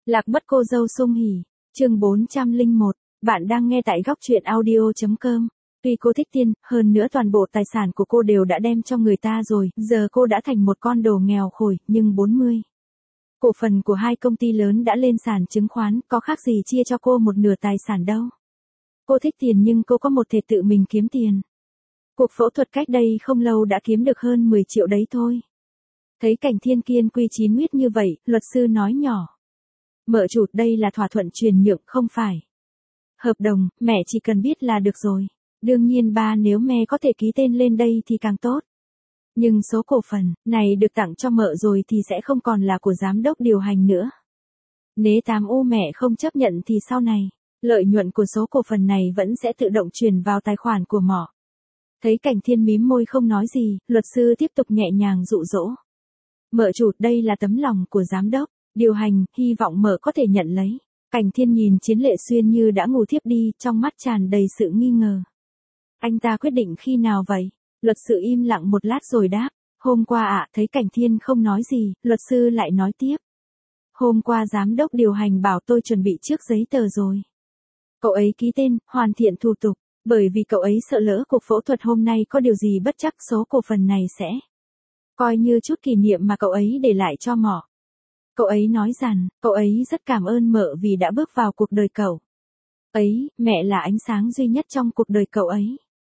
Lạc mất cô dâu Sung Hỉ, chương 401, bạn đang nghe tại góc truyện audio.com. Tuy cô thích tiền, hơn nữa toàn bộ tài sản của cô đều đã đem cho người ta rồi, giờ cô đã thành một con đồ nghèo khổi, nhưng 40. Cổ phần của hai công ty lớn đã lên sàn chứng khoán, có khác gì chia cho cô một nửa tài sản đâu. Cô thích tiền nhưng cô có một thể tự mình kiếm tiền. Cuộc phẫu thuật cách đây không lâu đã kiếm được hơn 10 triệu đấy thôi. Thấy Cảnh Thiên kiên quy chí nguyết như vậy, luật sư nói nhỏ. Mợ chủ, đây là thỏa thuận chuyển nhượng không phải hợp đồng, mẹ chỉ cần biết là được rồi. Đương nhiên ba nếu mẹ có thể ký tên lên đây thì càng tốt. Nhưng số cổ phần này được tặng cho mợ rồi thì sẽ không còn là của giám đốc điều hành nữa. Nếu 8U mẹ không chấp nhận thì sau này, lợi nhuận của số cổ phần này vẫn sẽ tự động chuyển vào tài khoản của mợ. Thấy Cảnh Thiên mím môi không nói gì, luật sư tiếp tục nhẹ nhàng dụ dỗ. Mợ chủ, đây là tấm lòng của giám đốc điều hành, hy vọng mợ có thể nhận lấy. Cảnh Thiên nhìn Chiến Lệ Xuyên như đã ngủ thiếp đi, trong mắt tràn đầy sự nghi ngờ. Anh ta quyết định khi nào vậy? Luật sư im lặng một lát rồi đáp. Hôm qua ạ. Thấy Cảnh Thiên không nói gì, luật sư lại nói tiếp. Hôm qua giám đốc điều hành bảo tôi chuẩn bị trước giấy tờ rồi. Cậu ấy ký tên, hoàn thiện thủ tục, bởi vì cậu ấy sợ lỡ cuộc phẫu thuật hôm nay có điều gì bất trắc số cổ phần này sẽ coi như chút kỷ niệm mà cậu ấy để lại cho mỏ. Cậu ấy nói rằng, cậu ấy rất cảm ơn mợ vì đã bước vào cuộc đời cậu ấy, mẹ là ánh sáng duy nhất trong cuộc đời cậu ấy.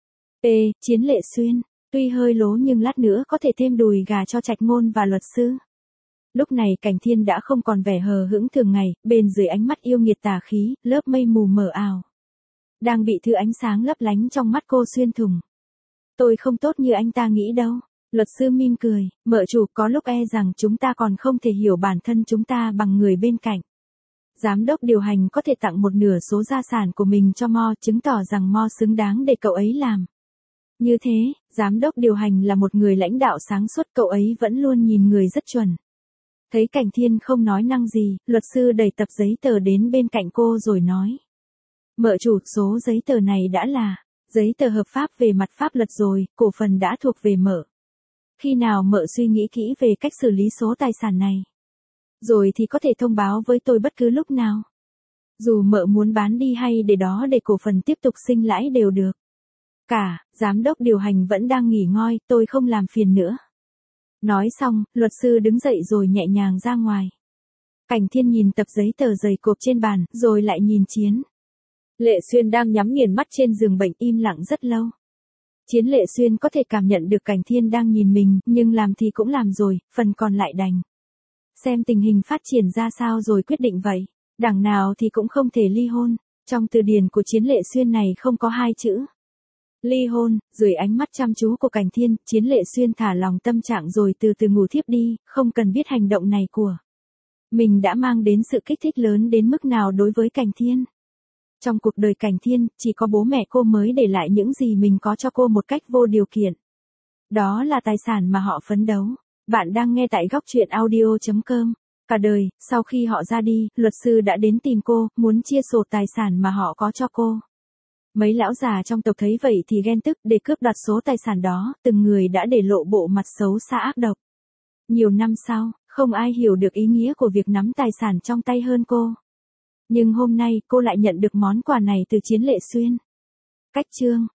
Chiến Lệ Xuyên, tuy hơi lố nhưng lát nữa có thể thêm đùi gà cho Trạch Ngôn và luật sư. Lúc này Cảnh Thiên đã không còn vẻ hờ hững thường ngày, bên dưới ánh mắt yêu nghiệt tà khí, lớp mây mù mờ ảo đang bị thứ ánh sáng lấp lánh trong mắt cô xuyên thủng. Tôi không tốt như anh ta nghĩ đâu. Luật sư mỉm cười, mợ chủ, có lúc e rằng chúng ta còn không thể hiểu bản thân chúng ta bằng người bên cạnh. Giám đốc điều hành có thể tặng một nửa số gia sản của mình cho Mo, chứng tỏ rằng Mo xứng đáng để cậu ấy làm. Như thế, giám đốc điều hành là một người lãnh đạo sáng suốt, cậu ấy vẫn luôn nhìn người rất chuẩn. Thấy Cảnh Thiên không nói năng gì, luật sư đẩy tập giấy tờ đến bên cạnh cô rồi nói. Mợ chủ, số giấy tờ này đã là giấy tờ hợp pháp về mặt pháp luật rồi, cổ phần đã thuộc về mợ. Khi nào mợ suy nghĩ kỹ về cách xử lý số tài sản này rồi thì có thể thông báo với tôi bất cứ lúc nào. Dù mợ muốn bán đi hay để đó để cổ phần tiếp tục sinh lãi đều được. Giám đốc điều hành vẫn đang nghỉ ngơi, tôi không làm phiền nữa. Nói xong, luật sư đứng dậy rồi nhẹ nhàng ra ngoài. Cảnh Thiên nhìn tập giấy tờ dày cộp trên bàn, rồi lại nhìn Chiến Lệ Xuyên đang nhắm nghiền mắt trên giường bệnh im lặng rất lâu. Chiến Lệ Xuyên có thể cảm nhận được Cảnh Thiên đang nhìn mình, nhưng làm thì cũng làm rồi, phần còn lại đành xem tình hình phát triển ra sao rồi quyết định vậy. Đằng nào thì cũng không thể ly hôn. Trong từ điển của Chiến Lệ Xuyên này không có hai chữ ly hôn. Dưới ánh mắt chăm chú của Cảnh Thiên, Chiến Lệ Xuyên thả lòng tâm trạng rồi từ từ ngủ thiếp đi, không cần biết hành động này của mình đã mang đến sự kích thích lớn đến mức nào đối với Cảnh Thiên. Trong cuộc đời Cảnh Thiên, chỉ có bố mẹ cô mới để lại những gì mình có cho cô một cách vô điều kiện. Đó là tài sản mà họ phấn đấu. Bạn đang nghe tại góc truyện audio.com. Cả đời, sau khi họ ra đi, luật sư đã đến tìm cô, muốn chia sổ tài sản mà họ có cho cô. Mấy lão già trong tộc thấy vậy thì ghen tức, để cướp đoạt số tài sản đó, từng người đã để lộ bộ mặt xấu xa ác độc. Nhiều năm sau, không ai hiểu được ý nghĩa của việc nắm tài sản trong tay hơn cô. Nhưng hôm nay, cô lại nhận được món quà này từ Chiến Lệ Xuyên. Cách chương